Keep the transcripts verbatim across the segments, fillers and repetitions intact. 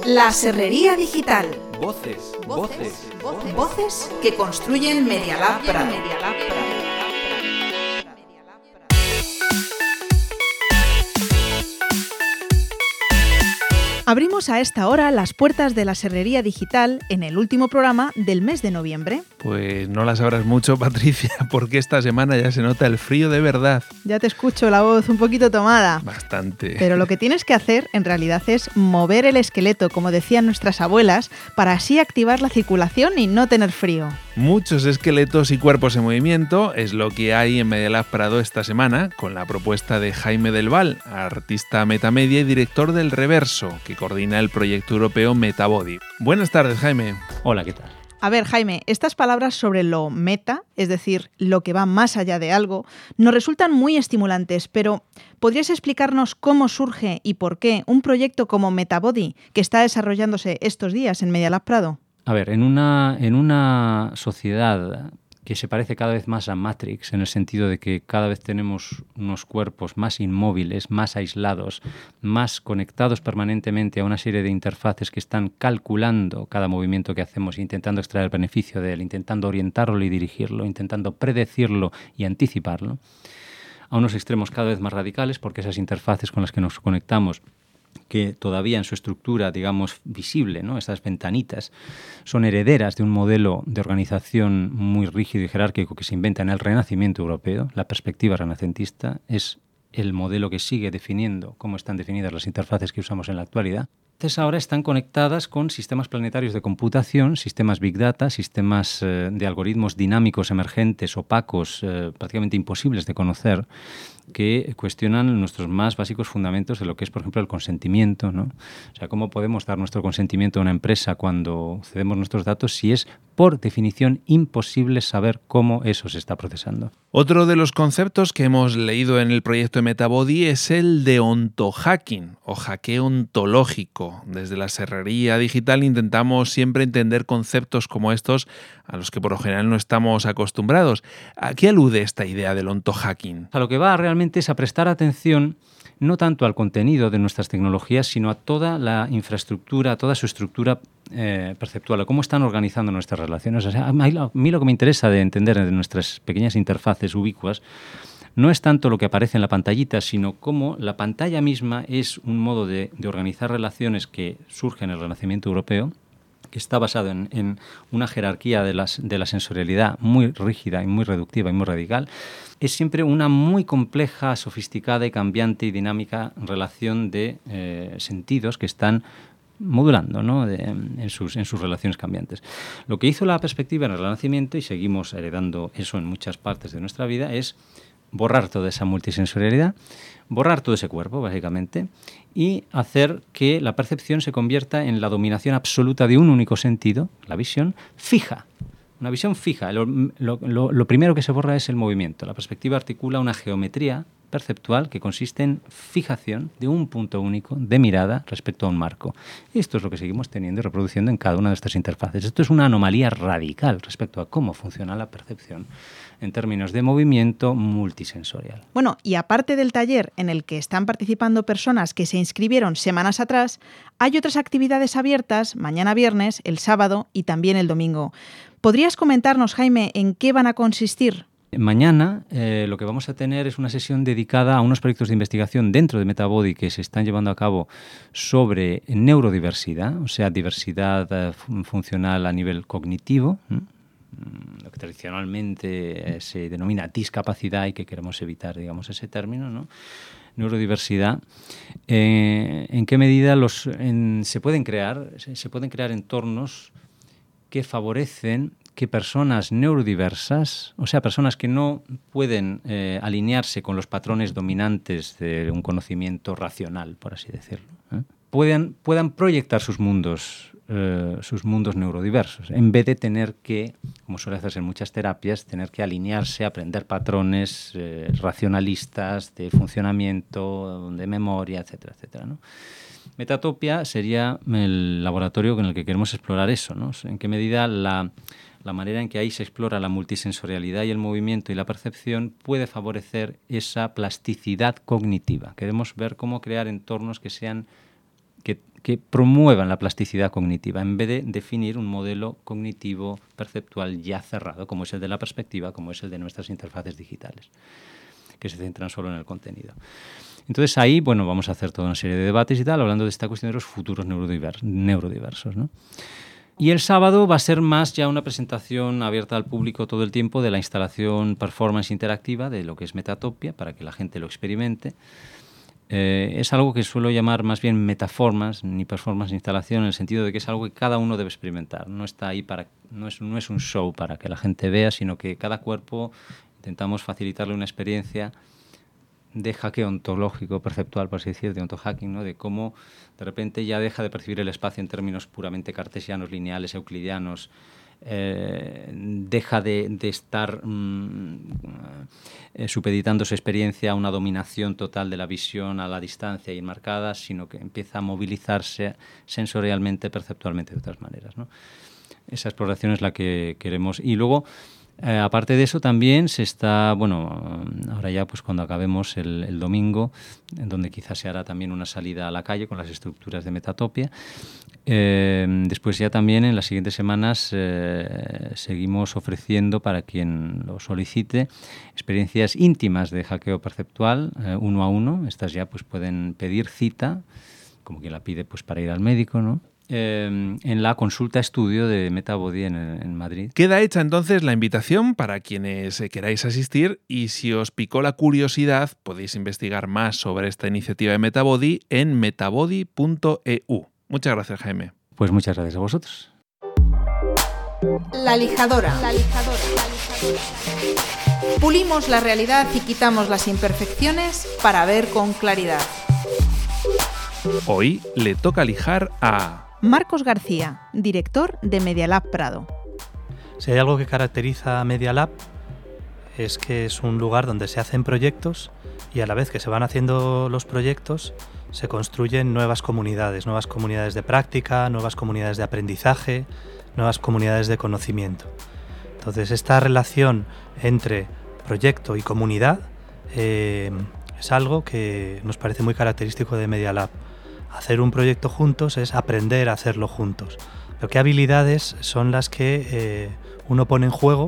La Serrería Digital. Voces, voces, voces, voces que construyen Media Lab Prado. Abrimos a esta hora las puertas de la Serrería Digital en el último programa del mes de noviembre. Pues no las sabrás mucho, Patricia, porque esta semana ya se nota el frío de verdad. Ya te escucho la voz un poquito tomada. Bastante. Pero lo que tienes que hacer en realidad es mover el esqueleto, como decían nuestras abuelas, para así activar la circulación y no tener frío. Muchos esqueletos y cuerpos en movimiento es lo que hay en Media Lab Prado esta semana, con la propuesta de Jaime Del Val, artista metamedia y director del Reverso, que coordina el proyecto europeo Metabody. Buenas tardes, Jaime. Hola, ¿qué tal? A ver, Jaime, estas palabras sobre lo meta, es decir, lo que va más allá de algo, nos resultan muy estimulantes, pero ¿podrías explicarnos cómo surge y por qué un proyecto como Metabody, que está desarrollándose estos días en Media Lab Prado? A ver, en una, en una sociedad que se parece cada vez más a Matrix, en el sentido de que cada vez tenemos unos cuerpos más inmóviles, más aislados, más conectados permanentemente a una serie de interfaces que están calculando cada movimiento que hacemos, intentando extraer beneficio de él, intentando orientarlo y dirigirlo, intentando predecirlo y anticiparlo, a unos extremos cada vez más radicales, porque esas interfaces con las que nos conectamos, que todavía en su estructura, digamos, visible, ¿no? Estas ventanitas, son herederas de un modelo de organización muy rígido y jerárquico que se inventa en el Renacimiento europeo. La perspectiva renacentista es el modelo que sigue definiendo cómo están definidas las interfaces que usamos en la actualidad. Entonces ahora están conectadas con sistemas planetarios de computación, sistemas Big Data, sistemas eh, de algoritmos dinámicos, emergentes, opacos, eh, prácticamente imposibles de conocer, que cuestionan nuestros más básicos fundamentos de lo que es, por ejemplo, el consentimiento, ¿no? O sea, ¿cómo podemos dar nuestro consentimiento a una empresa cuando cedemos nuestros datos si es, por definición, imposible saber cómo eso se está procesando? Otro de los conceptos que hemos leído en el proyecto de Metabody es el de ontohacking o hackeo ontológico. Desde la Serrería Digital intentamos siempre entender conceptos como estos a los que por lo general no estamos acostumbrados. ¿A qué alude esta idea del ontohacking? A lo que va realmente es a prestar atención no tanto al contenido de nuestras tecnologías, sino a toda la infraestructura, a toda su estructura eh, perceptual, a cómo están organizando nuestras relaciones. O sea, a mí lo que me interesa de entender de nuestras pequeñas interfaces ubicuas no es tanto lo que aparece en la pantallita, sino cómo la pantalla misma es un modo de, de organizar relaciones que surge en el Renacimiento europeo, que está basado en, en una jerarquía de, las, de la sensorialidad muy rígida y muy reductiva y muy radical. Es siempre una muy compleja, sofisticada y cambiante y dinámica relación de eh, sentidos que están modulando, ¿no? de, en, sus, en sus relaciones cambiantes. Lo que hizo la perspectiva en el Renacimiento, y seguimos heredando eso en muchas partes de nuestra vida, es borrar toda esa multisensorialidad, borrar todo ese cuerpo, básicamente, y hacer que la percepción se convierta en la dominación absoluta de un único sentido, la visión, fija. Una visión fija. Lo, lo, lo, lo primero que se borra es el movimiento. La perspectiva articula una geometría perceptual que consiste en fijación de un punto único de mirada respecto a un marco. Y esto es lo que seguimos teniendo y reproduciendo en cada una de estas interfaces. Esto es una anomalía radical respecto a cómo funciona la percepción en términos de movimiento multisensorial. Bueno, y aparte del taller en el que están participando personas que se inscribieron semanas atrás, hay otras actividades abiertas mañana viernes, el sábado y también el domingo. ¿Podrías comentarnos, Jaime, en qué van a consistir? Mañana eh, lo que vamos a tener es una sesión dedicada a unos proyectos de investigación dentro de Metabody que se están llevando a cabo sobre neurodiversidad, o sea, diversidad eh, funcional a nivel cognitivo, ¿eh? Lo que tradicionalmente eh, se denomina discapacidad y que queremos evitar, digamos, ese término, ¿no? Neurodiversidad. Eh, ¿En qué medida los, en, se pueden crear, se, se pueden crear entornos que favorecen que personas neurodiversas, o sea, personas que no pueden eh, alinearse con los patrones dominantes de un conocimiento racional, por así decirlo, ¿eh? puedan, puedan proyectar sus mundos, eh, sus mundos neurodiversos, en vez de tener que, como suele hacerse en muchas terapias, tener que alinearse, aprender patrones eh, racionalistas de funcionamiento, de memoria, etcétera, etcétera, ¿no? Metatopia sería el laboratorio en el que queremos explorar eso, ¿no? En qué medida la, la manera en que ahí se explora la multisensorialidad y el movimiento y la percepción puede favorecer esa plasticidad cognitiva. Queremos ver cómo crear entornos que sean que, que promuevan la plasticidad cognitiva, en vez de definir un modelo cognitivo perceptual ya cerrado, como es el de la perspectiva, como es el de nuestras interfaces digitales, que se centran solo en el contenido. Entonces ahí, bueno, vamos a hacer toda una serie de debates y tal, hablando de esta cuestión de los futuros neurodiver- neurodiversos, ¿no? Y el sábado va a ser más ya una presentación abierta al público todo el tiempo de la instalación performance interactiva de lo que es Metatopia, para que la gente lo experimente. Eh, es algo que suelo llamar más bien metaformas, ni performance ni instalación, en el sentido de que es algo que cada uno debe experimentar. No está ahí para, no es, no es un show para que la gente vea, sino que cada cuerpo intentamos facilitarle una experiencia de hackeo ontológico, perceptual, por así decir, de ontohacking, ¿no? De cómo de repente ya deja de percibir el espacio en términos puramente cartesianos, lineales, euclidianos, eh, deja de, de estar mmm, eh, supeditando su experiencia a una dominación total de la visión a la distancia y enmarcada, sino que empieza a movilizarse sensorialmente, perceptualmente de otras maneras, ¿no? Esa exploración es la que queremos. Y luego, Eh, aparte de eso, también se está, bueno, ahora ya pues cuando acabemos el, el domingo, en donde quizás se hará también una salida a la calle con las estructuras de Metatopia. Eh, después ya también en las siguientes semanas eh, seguimos ofreciendo para quien lo solicite experiencias íntimas de hackeo perceptual, eh, uno a uno. Estas ya pues pueden pedir cita, como quien la pide pues para ir al médico, ¿no? Eh, en la consulta estudio de Metabody en, en Madrid. Queda hecha entonces la invitación para quienes queráis asistir, y si os picó la curiosidad podéis investigar más sobre esta iniciativa de Metabody en metabody punto e u. Muchas gracias, Jaime. Pues muchas gracias a vosotros. La lijadora. La lijadora. La lijadora. Pulimos la realidad y quitamos las imperfecciones para ver con claridad. Hoy le toca lijar a Marcos García, director de Media Lab Prado. Si hay algo que caracteriza a Media Lab es que es un lugar donde se hacen proyectos y a la vez que se van haciendo los proyectos se construyen nuevas comunidades, nuevas comunidades de práctica, nuevas comunidades de aprendizaje, nuevas comunidades de conocimiento. Entonces esta relación entre proyecto y comunidad eh, es algo que nos parece muy característico de Media Lab. Hacer un proyecto juntos es aprender a hacerlo juntos. Pero ¿qué habilidades son las que eh, uno pone en juego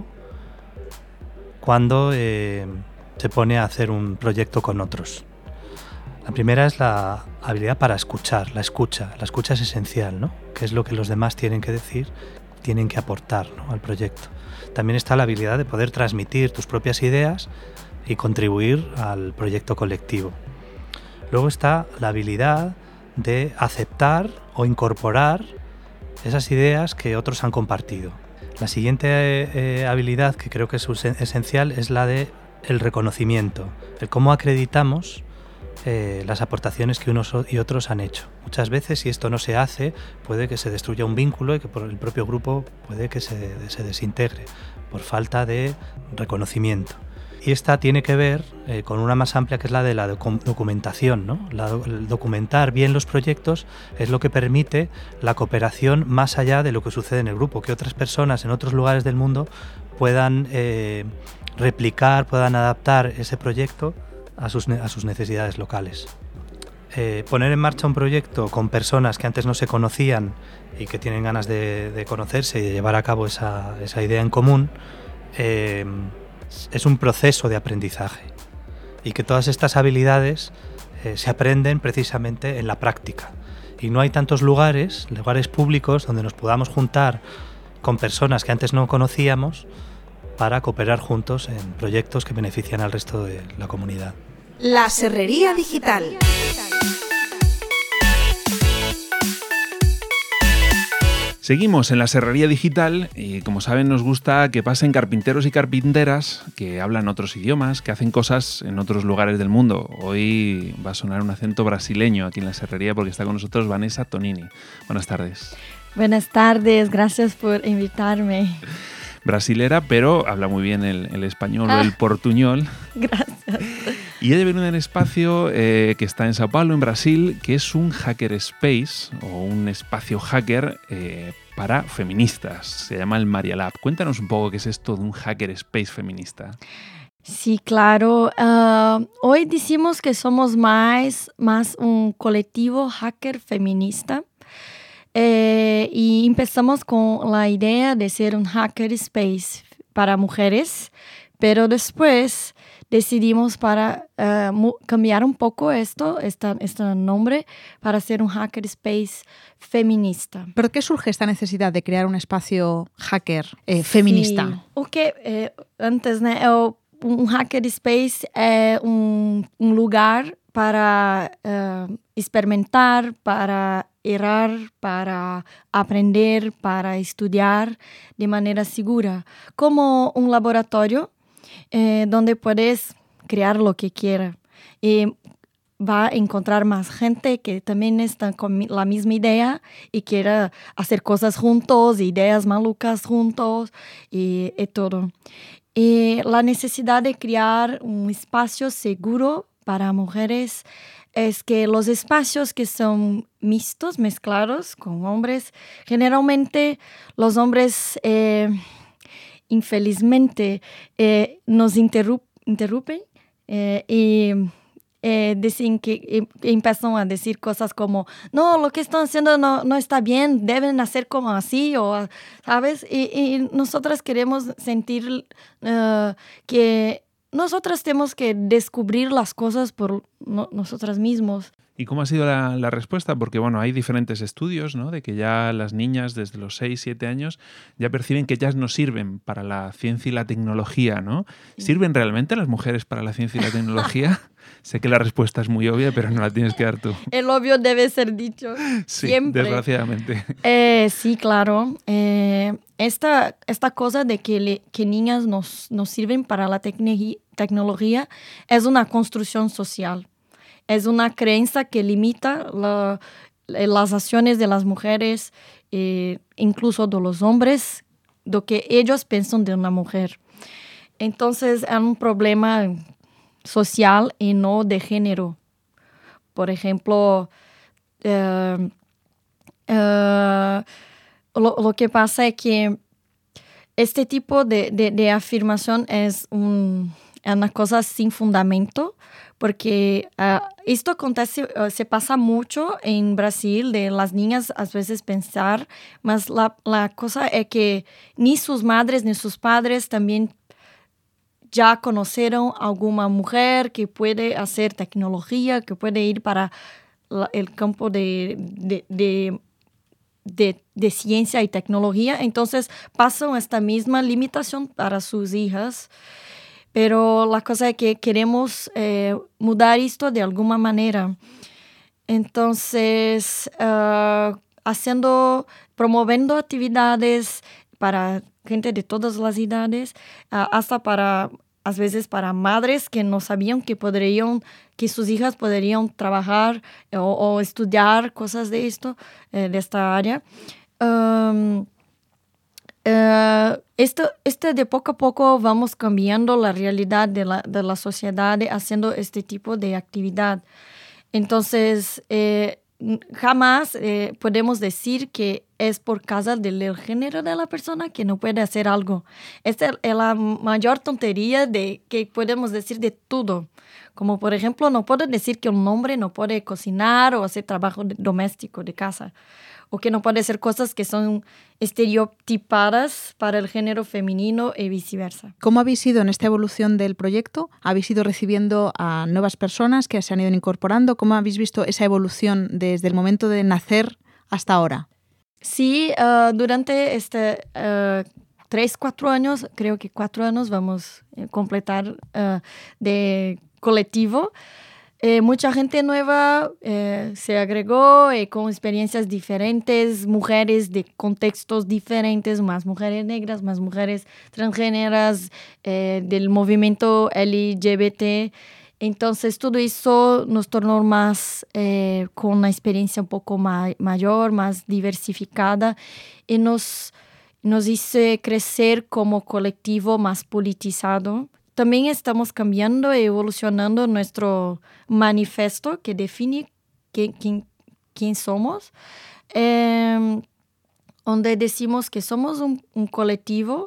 cuando eh, se pone a hacer un proyecto con otros? La primera es la habilidad para escuchar, la escucha. La escucha es esencial, ¿no? ¿Qué es lo que los demás tienen que decir, tienen que aportar, ¿no?, al proyecto? También está la habilidad de poder transmitir tus propias ideas y contribuir al proyecto colectivo. Luego está la habilidad de aceptar o incorporar esas ideas que otros han compartido. La siguiente eh, habilidad que creo que es esencial es la de el reconocimiento, el cómo acreditamos eh, las aportaciones que unos y otros han hecho. Muchas veces, si esto no se hace, puede que se destruya un vínculo y que por el propio grupo puede que se, se desintegre por falta de reconocimiento. Y esta tiene que ver eh, con una más amplia, que es la de la docu- documentación, ¿no? La, el documentar bien los proyectos es lo que permite la cooperación más allá de lo que sucede en el grupo, que otras personas en otros lugares del mundo puedan eh, replicar, puedan adaptar ese proyecto a sus, a sus necesidades locales. Eh, poner en marcha un proyecto con personas que antes no se conocían y que tienen ganas de, de conocerse y de llevar a cabo esa, esa idea en común, eh, es un proceso de aprendizaje, y que todas estas habilidades eh, se aprenden precisamente en la práctica, y no hay tantos lugares, lugares públicos donde nos podamos juntar con personas que antes no conocíamos para cooperar juntos en proyectos que benefician al resto de la comunidad. La Serrería Digital. Seguimos en la Serrería Digital y, como saben, nos gusta que pasen carpinteros y carpinteras que hablan otros idiomas, que hacen cosas en otros lugares del mundo. Hoy va a sonar un acento brasileño aquí en la Serrería porque está con nosotros Vanessa Tonini. Buenas tardes. Buenas tardes, gracias por invitarme. Brasilera, pero habla muy bien el, el español ah, o el portuñol. Gracias. Y ella viene de un espacio eh, que está en Sao Paulo, en Brasil, que es un hacker space o un espacio hacker eh, para feministas. Se llama el Maria Lab. Cuéntanos un poco qué es esto de un hacker space feminista. Sí, claro. Uh, hoy decimos que somos más, más un colectivo hacker feminista. Eh, y empezamos con la idea de ser un hacker space para mujeres, pero después decidimos para uh, mu- cambiar un poco esto, esta, este nombre, para ser un hacker space feminista. ¿Por qué surge esta necesidad de crear un espacio hacker eh, feminista? Sí. Ok, eh, antes, né, eu, um hacker space é um, um lugar para uh, experimentar, para errar, para aprender, para estudiar de manera segura, como un laboratorio eh, donde puedes crear lo que quieras. Y va a encontrar más gente que también está con la misma idea y quiera hacer cosas juntos, ideas malucas juntos y, y todo. Y la necesidad de crear un espacio seguro para mujeres es que los espacios que son mixtos, mezclados con hombres, generalmente los hombres, eh, infelizmente, eh, nos interrup- interrumpen eh, y eh, dicen que eh, empiezan a decir cosas como, no, lo que están haciendo no, no está bien, deben hacer como así, o, ¿sabes? Y, y nosotras queremos sentir uh, que nosotras tenemos que descubrir las cosas por no, nosotras mismos. ¿Y cómo ha sido la, la respuesta? Porque bueno, hay diferentes estudios, ¿no? De que ya las niñas desde los seis, siete años ya perciben que ellas no sirven para la ciencia y la tecnología, ¿no? ¿Sirven realmente las mujeres para la ciencia y la tecnología? Sé que la respuesta es muy obvia, pero no la tienes que dar tú. El obvio debe ser dicho Sí, siempre. desgraciadamente. Eh, sí, claro. Eh, esta, esta cosa de que, le, que niñas nos, nos sirven para la tecne- tecnología es una construcción social. Es una creencia que limita la, las acciones de las mujeres, eh, incluso de los hombres, lo que ellos piensan de una mujer. Entonces, es un problema social y no de género. Por ejemplo, uh, uh, lo, lo que pasa es que este tipo de, de, de afirmación es, un, es una cosa sin fundamento, porque uh, esto acontece, uh, se pasa mucho en Brasil, de las niñas a veces pensar, mas la, la cosa es que ni sus madres ni sus padres también ya conocieron alguna mujer que puede hacer tecnología, que puede ir para la, el campo de, de, de, de, de ciencia y tecnología. Entonces pasan esta misma limitación para sus hijas. Pero la cosa es que queremos eh, mudar esto de alguna manera. Entonces, uh, haciendo, promoviendo actividades para gente de todas las edades, uh, hasta para, a veces para madres que no sabían que podrían, que sus hijas podrían trabajar o, o estudiar cosas de esto, eh, de esta área. Um, Uh, esto, esto de poco a poco vamos cambiando la realidad de la, de la sociedad haciendo este tipo de actividad. Entonces, eh, jamás eh, podemos decir que es por causa del género de la persona que no puede hacer algo. Esta es la mayor tontería de que podemos decir de todo. Como por ejemplo, no puedo decir que un hombre no puede cocinar o hacer trabajo doméstico de casa, o que no puede hacer cosas que son estereotipadas para el género femenino y viceversa. ¿Cómo habéis ido en esta evolución del proyecto? ¿Habéis ido recibiendo a nuevas personas que se han ido incorporando? ¿Cómo habéis visto esa evolución desde el momento de nacer hasta ahora? Sí, uh, durante este uh, tres, cuatro años, creo que cuatro años vamos a completar uh, de colectivo. Eh, mucha gente nueva eh, se agregó eh, con experiencias diferentes, mujeres de contextos diferentes, más mujeres negras, más mujeres transgéneras, eh, del movimiento L G B T. Entonces todo eso nos tornó más eh, con una experiencia un poco ma- mayor, más diversificada y nos, nos hizo crecer como colectivo más politizado. También estamos cambiando y evolucionando nuestro manifiesto que define quién, quién, quién somos, eh, donde decimos que somos un, un colectivo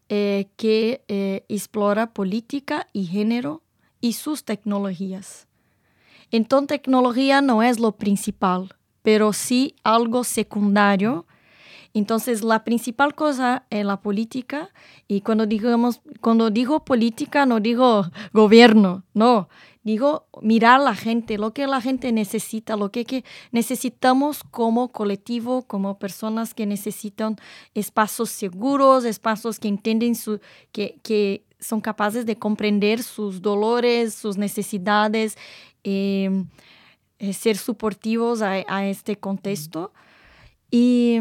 eh, que eh, explora política y género y sus tecnologías. Entonces, tecnología no es lo principal, pero sí algo secundario. Entonces, la principal cosa es la política, y cuando digamos, cuando digo política, no digo gobierno, no. Digo, mirar a la gente, lo que la gente necesita, lo que, que necesitamos como colectivo, como personas que necesitan espacios seguros, espacios que entienden, su, que, que son capaces de comprender sus dolores, sus necesidades, eh, eh, ser soportivos a, a este contexto. Y,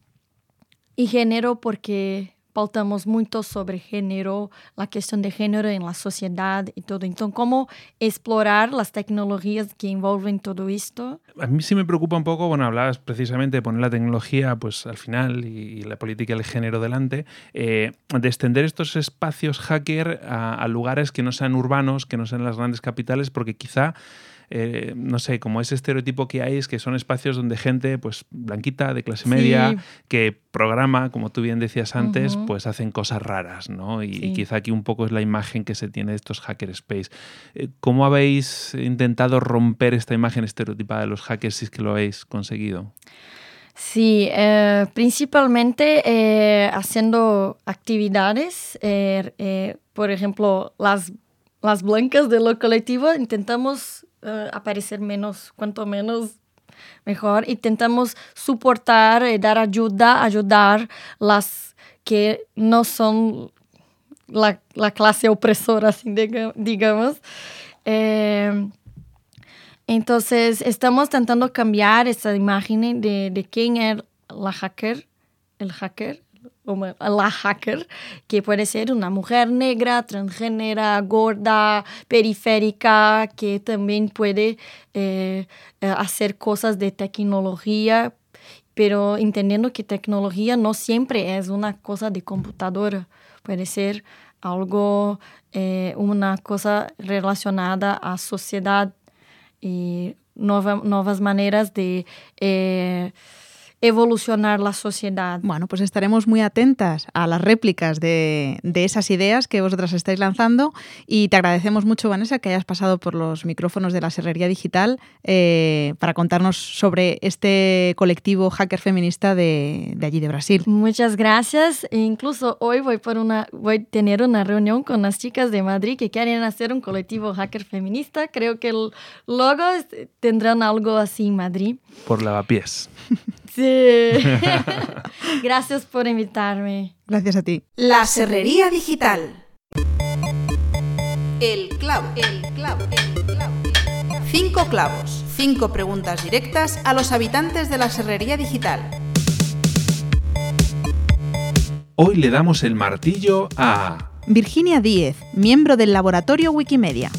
y género, porque pautamos mucho sobre género, la cuestión de género en la sociedad y todo. Entonces, ¿cómo explorar las tecnologías que envuelven todo esto? A mí sí me preocupa un poco, bueno, hablabas precisamente de poner la tecnología pues al final y, y la política y el género delante, eh, de extender estos espacios hacker a, a lugares que no sean urbanos, que no sean las grandes capitales, porque quizá Eh, no sé, como ese estereotipo que hay es que son espacios donde gente pues blanquita, de clase media, sí, que programa, como tú bien decías antes, uh-huh, pues hacen cosas raras, ¿no? Y, sí, y quizá aquí un poco es la imagen que se tiene de estos hackerspace. ¿Cómo habéis intentado romper esta imagen estereotipada de los hackers, si es que lo habéis conseguido? Sí, eh, principalmente eh, haciendo actividades, eh, eh, por ejemplo, las, las blancas de lo colectivo, intentamos Uh, aparecer menos, cuanto menos mejor. Intentamos soportar, eh, dar ayuda, ayudar las que no son la, la clase opresora, así digamos. Eh, entonces, estamos intentando cambiar esa imagen de, de quién es la hacker, el hacker, o la hacker, que puede ser una mujer negra, transgénera, gorda, periférica, que también puede eh, hacer cosas de tecnología, pero entendiendo que tecnología no siempre es una cosa de computadora, puede ser algo, eh, una cosa relacionada a sociedad y nueva, nuevas maneras de Eh, evolucionar la sociedad. Bueno, pues estaremos muy atentas a las réplicas de, de esas ideas que vosotras estáis lanzando, y te agradecemos mucho, Vanessa, que hayas pasado por los micrófonos de la Serrería Digital eh, para contarnos sobre este colectivo hacker feminista de, de allí de Brasil. Muchas gracias. E incluso hoy voy, por una, voy a tener una reunión con las chicas de Madrid que quieren hacer un colectivo hacker feminista. Creo que el, luego tendrán algo así en Madrid. Por lavapiés. Sí. Gracias por invitarme. Gracias a ti. La Serrería Digital. El clavo, el clavo, el clavo. Cinco clavos, cinco preguntas directas a los habitantes de la Serrería Digital. Hoy le damos el martillo a Virginia Díez, miembro del laboratorio Wikimedia.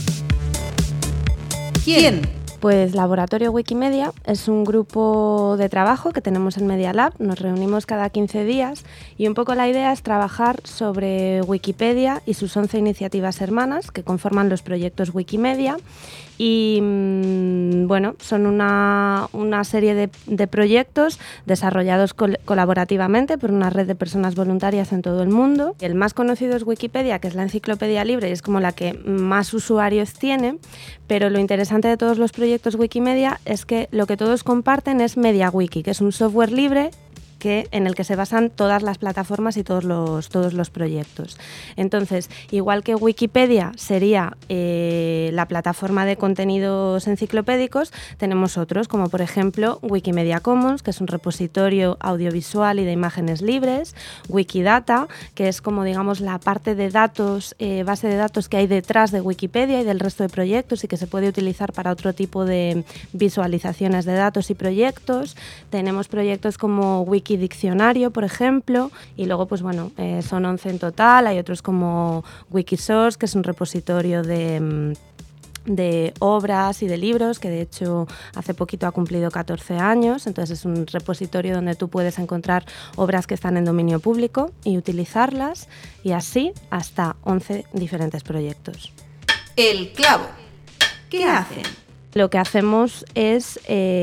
¿Quién? Pues Laboratorio Wikimedia es un grupo de trabajo que tenemos en Media Lab. Nos reunimos cada quince días y un poco la idea es trabajar sobre Wikipedia y sus once iniciativas hermanas que conforman los proyectos Wikimedia. Y bueno, son una, una serie de, de proyectos desarrollados col- colaborativamente por una red de personas voluntarias en todo el mundo. El más conocido es Wikipedia, que es la enciclopedia libre y es como la que más usuarios tiene, pero lo interesante de todos los proyectos Wikimedia es que lo que todos comparten es MediaWiki, que es un software libre que, en el que se basan todas las plataformas y todos los, todos los proyectos. Entonces, igual que Wikipedia sería eh, la plataforma de contenidos enciclopédicos, tenemos otros, como por ejemplo Wikimedia Commons, que es un repositorio audiovisual y de imágenes libres, Wikidata, que es como digamos la parte de datos, eh, base de datos que hay detrás de Wikipedia y del resto de proyectos y que se puede utilizar para otro tipo de visualizaciones de datos y proyectos. Tenemos proyectos como Wiki Diccionario, por ejemplo, y luego pues bueno, eh, son once en total. Hay otros como Wikisource, que es un repositorio de, de obras y de libros, que de hecho hace poquito ha cumplido catorce años, entonces es un repositorio donde tú puedes encontrar obras que están en dominio público y utilizarlas, y así hasta once diferentes proyectos. El clavo. ¿Qué hacen? Lo que hacemos es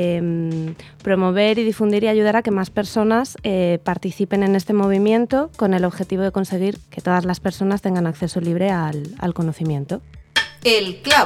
eh, promover y difundir y ayudar a que más personas eh, participen en este movimiento con el objetivo de conseguir que todas las personas tengan acceso libre al, al conocimiento. El clavo.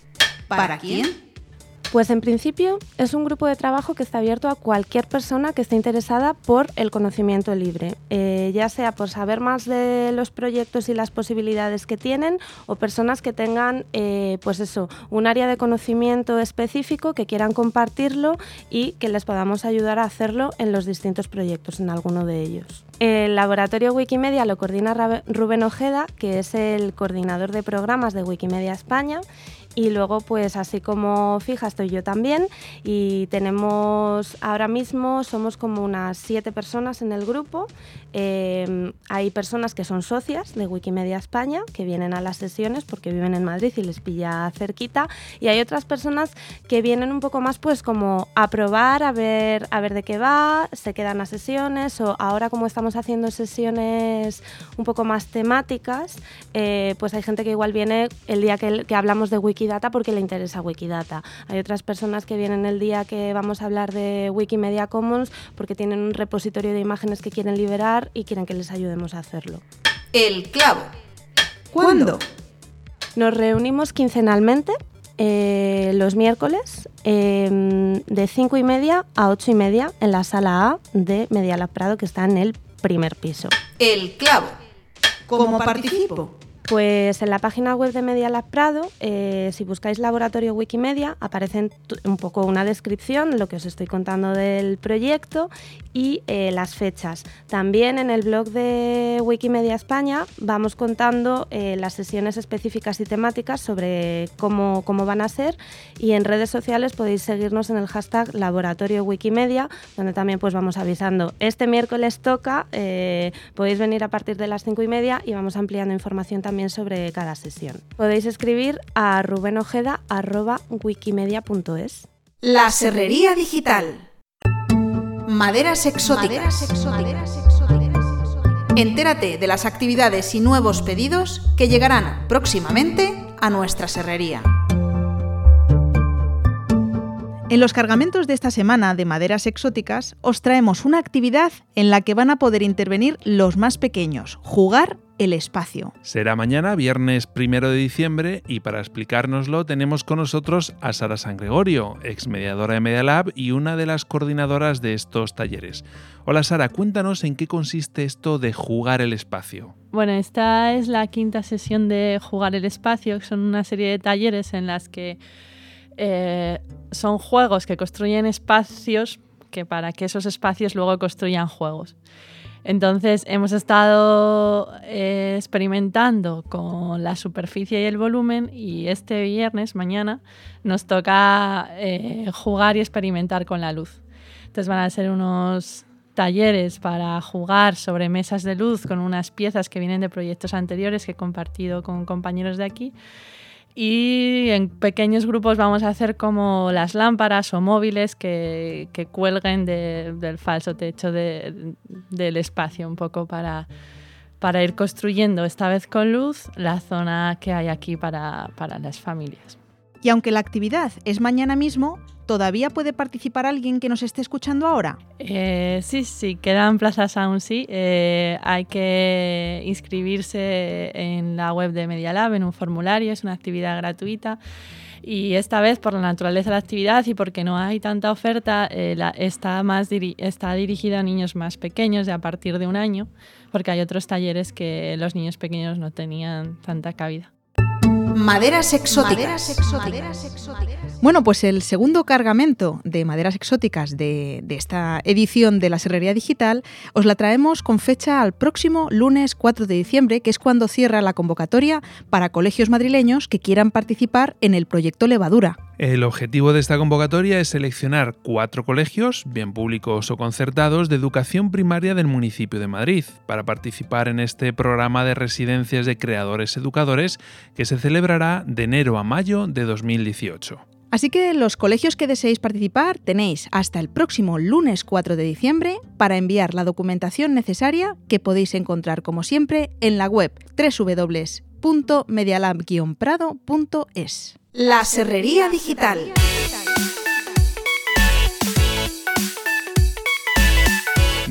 ¿Para quién? Pues en principio es un grupo de trabajo que está abierto a cualquier persona que esté interesada por el conocimiento libre, eh, ya sea por saber más de los proyectos y las posibilidades que tienen o personas que tengan eh, pues eso, un área de conocimiento específico que quieran compartirlo y que les podamos ayudar a hacerlo en los distintos proyectos, en alguno de ellos. El laboratorio Wikimedia lo coordina Rubén Ojeda, que es el coordinador de programas de Wikimedia España. Y luego, pues así como fija, estoy yo también y tenemos ahora mismo, somos como unas siete personas en el grupo. Eh, hay personas que son socias de Wikimedia España, que vienen a las sesiones porque viven en Madrid y les pilla cerquita. Y hay otras personas que vienen un poco más pues como a probar, a ver, a ver de qué va, se quedan a sesiones o ahora como estamos haciendo sesiones un poco más temáticas, eh, pues hay gente que igual viene el día que, que hablamos de Wikidata porque le interesa Wikidata. Hay otras personas que vienen el día que vamos a hablar de Wikimedia Commons porque tienen un repositorio de imágenes que quieren liberar y quieren que les ayudemos a hacerlo. El clavo. ¿Cuándo? Nos reunimos quincenalmente, eh, los miércoles, eh, de cinco y media a ocho y media en la sala A de Media Lab Prado, que está en el primer piso. El clavo. ¿Cómo participo? Pues en la página web de Media Lab Prado, eh, si buscáis Laboratorio Wikimedia, aparece un poco una descripción, lo que os estoy contando del proyecto y eh, las fechas. También en el blog de Wikimedia España vamos contando eh, las sesiones específicas y temáticas sobre cómo, cómo van a ser y en redes sociales podéis seguirnos en el hashtag Laboratorio Wikimedia, donde también pues vamos avisando. Este miércoles toca, eh, podéis venir a partir de las cinco y media y vamos ampliando información también sobre cada sesión. Podéis escribir a rubenojeda arroba wikimedia punto es. La Serrería Digital. Maderas exóticas. Maderas exóticas. Entérate de las actividades y nuevos pedidos que llegarán próximamente a nuestra serrería. En los cargamentos de esta semana de Maderas Exóticas os traemos una actividad en la que van a poder intervenir los más pequeños, jugar el espacio. Será mañana, viernes primero de diciembre, y para explicárnoslo tenemos con nosotros a Sara San Gregorio, ex mediadora de Media Lab y una de las coordinadoras de estos talleres. Hola Sara, cuéntanos en qué consiste esto de jugar el espacio. Bueno, esta es la quinta sesión de Jugar el Espacio, que son una serie de talleres en las que eh, son juegos que construyen espacios que para que esos espacios luego construyan juegos. Entonces hemos estado eh, experimentando con la superficie y el volumen y este viernes, mañana, nos toca eh, jugar y experimentar con la luz. Entonces van a ser unos talleres para jugar sobre mesas de luz con unas piezas que vienen de proyectos anteriores que he compartido con compañeros de aquí. Y en pequeños grupos vamos a hacer como las lámparas o móviles que, que cuelguen de, del falso techo de, del espacio, un poco para, para ir construyendo, esta vez con luz, la zona que hay aquí para, para las familias. Y aunque la actividad es mañana mismo, ¿todavía puede participar alguien que nos esté escuchando ahora? Eh, sí, sí, quedan plazas aún, sí. Eh, hay que inscribirse en la web de Media Lab, en un formulario, es una actividad gratuita. Y esta vez, por la naturaleza de la actividad y porque no hay tanta oferta, eh, la, está, más diri- está dirigida a niños más pequeños, de a partir de un año, porque hay otros talleres que los niños pequeños no tenían tanta cabida. Maderas exóticas. Maderas exóticas. Maderas exóticas. Bueno, pues el segundo cargamento de Maderas Exóticas de, de esta edición de la Serrería Digital os la traemos con fecha al próximo lunes cuatro de diciembre, que es cuando cierra la convocatoria para colegios madrileños que quieran participar en el proyecto Levadura. El objetivo de esta convocatoria es seleccionar cuatro colegios, bien públicos o concertados, de educación primaria del municipio de Madrid, para participar en este programa de residencias de creadores educadores que se celebrará de enero a mayo de dos mil dieciocho. Así que los colegios que deseéis participar tenéis hasta el próximo lunes cuatro de diciembre para enviar la documentación necesaria, que podéis encontrar como siempre en la web doble u doble u doble u punto medialab guion prado punto es. La Serrería Digital.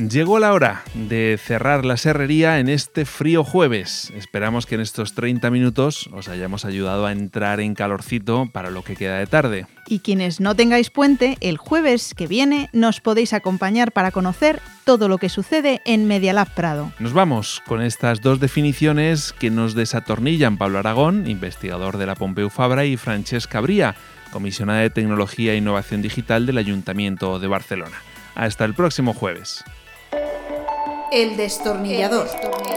Llegó la hora de cerrar la serrería en este frío jueves. Esperamos que en estos treinta minutos os hayamos ayudado a entrar en calorcito para lo que queda de tarde. Y quienes no tengáis puente, el jueves que viene nos podéis acompañar para conocer todo lo que sucede en Media Lab Prado. Nos vamos con estas dos definiciones que nos desatornillan Pablo Aragón, investigador de la Pompeu Fabra, y Francesca Bria, comisionada de Tecnología e Innovación Digital del Ayuntamiento de Barcelona. Hasta el próximo jueves. El destornillador.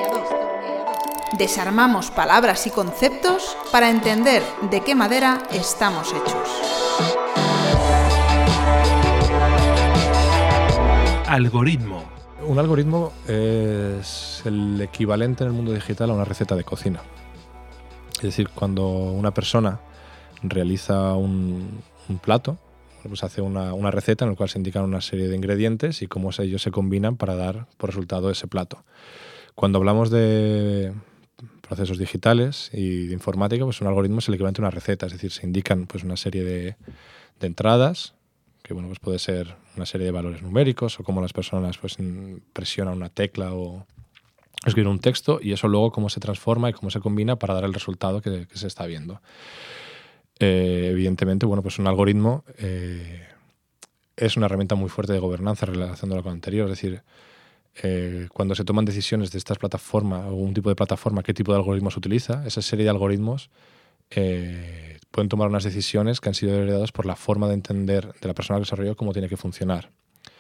Desarmamos palabras y conceptos para entender de qué madera estamos hechos. Algoritmo. Un algoritmo es el equivalente en el mundo digital a una receta de cocina. Es decir, cuando una persona realiza un, un plato, pues hace una, una receta en la cual se indican una serie de ingredientes y cómo ellos se combinan para dar por resultado ese plato. Cuando hablamos de procesos digitales y de informática, pues un algoritmo es el equivalente a una receta, es decir, se indican pues una serie de, de entradas, que bueno, pues puede ser una serie de valores numéricos o cómo las personas pues presionan una tecla o escriben un texto, y eso luego cómo se transforma y cómo se combina para dar el resultado que, que se está viendo. Eh, evidentemente, bueno, pues un algoritmo eh, es una herramienta muy fuerte de gobernanza relacionándolo con lo anterior. Es decir, eh, cuando se toman decisiones de estas plataformas o un tipo de plataforma, qué tipo de algoritmos se utiliza, esa serie de algoritmos eh, pueden tomar unas decisiones que han sido heredadas por la forma de entender de la persona que desarrolló cómo tiene que funcionar.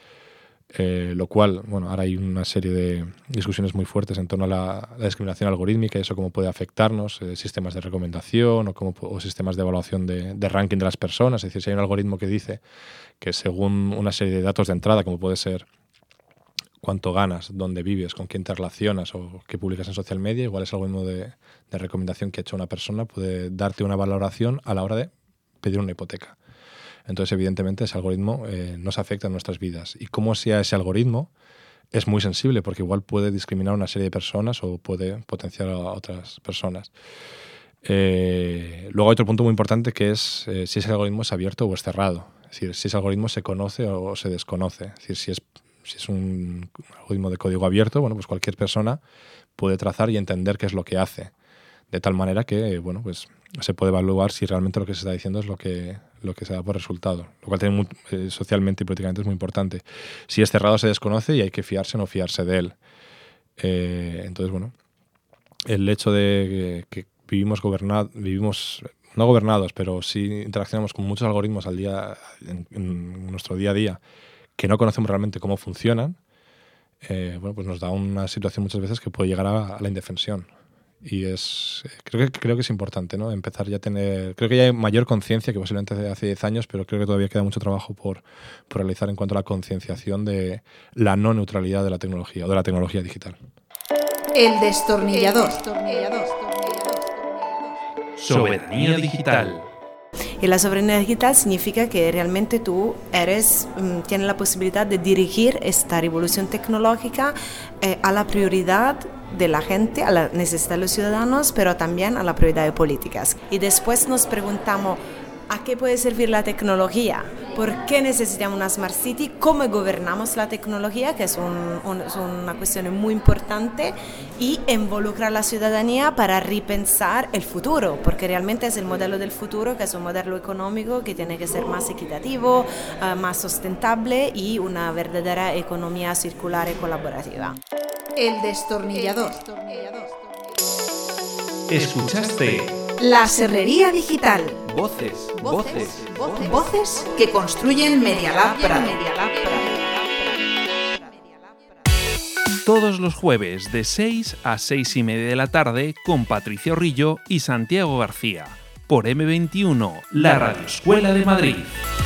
Eh, lo cual, bueno, ahora hay una serie de discusiones muy fuertes en torno a la, la discriminación algorítmica y eso cómo puede afectarnos, eh, sistemas de recomendación o, cómo, o sistemas de evaluación de, de ranking de las personas. Es decir, si hay un algoritmo que dice que según una serie de datos de entrada, como puede ser cuánto ganas, dónde vives, con quién te relacionas o qué publicas en social media, igual ese algoritmo de, de recomendación que ha hecho una persona puede darte una valoración a la hora de pedir una hipoteca. Entonces, evidentemente, ese algoritmo eh, nos afecta en nuestras vidas. Y cómo sea ese algoritmo es muy sensible, porque igual puede discriminar a una serie de personas o puede potenciar a otras personas. Eh, luego hay otro punto muy importante, que es eh, si ese algoritmo es abierto o es cerrado. Es decir, si ese algoritmo se conoce o se desconoce. Es decir, si es, si es un algoritmo de código abierto, bueno, pues cualquier persona puede trazar y entender qué es lo que hace. De tal manera que, bueno, pues se puede evaluar si realmente lo que se está diciendo es lo que, lo que se da por resultado, lo cual tiene muy, eh, socialmente y políticamente es muy importante. Si es cerrado se desconoce y hay que fiarse o no fiarse de él. Eh, entonces, bueno, el hecho de que, que vivimos gobernados, vivimos no gobernados, pero sí interaccionamos con muchos algoritmos al día, en, en nuestro día a día, que no conocemos realmente cómo funcionan, eh, bueno, pues nos da una situación muchas veces que puede llegar a, a la indefensión. Y es creo que creo que es importante, ¿no? Empezar ya a tener, creo que ya hay mayor conciencia que posiblemente hace diez años, pero creo que todavía queda mucho trabajo por, por realizar en cuanto a la concienciación de la no neutralidad de la tecnología o de la tecnología digital. El destornillador. Soberanía digital. Y la soberanía digital significa que realmente tú eres, tienes la posibilidad de dirigir esta revolución tecnológica eh, a la prioridad de la gente, a la necesidad de los ciudadanos, pero también a la prioridad de políticas. Y después nos preguntamos, ¿a qué puede servir la tecnología? ¿Por qué necesitamos una Smart City? ¿Cómo gobernamos la tecnología? Que es, un, un, es una cuestión muy importante. Y involucra a la ciudadanía para repensar el futuro, porque realmente es el modelo del futuro, que es un modelo económico que tiene que ser más equitativo, uh, más sustentable y una verdadera economía circular y colaborativa. El destornillador. Escuchaste La Serrería Digital. Voces, voces, voces, voces que construyen Media Lab Prado. Todos los jueves de seis a seis y media de la tarde con Patricia Rillo y Santiago García por eme veintiuno, la Radioescuela de Madrid.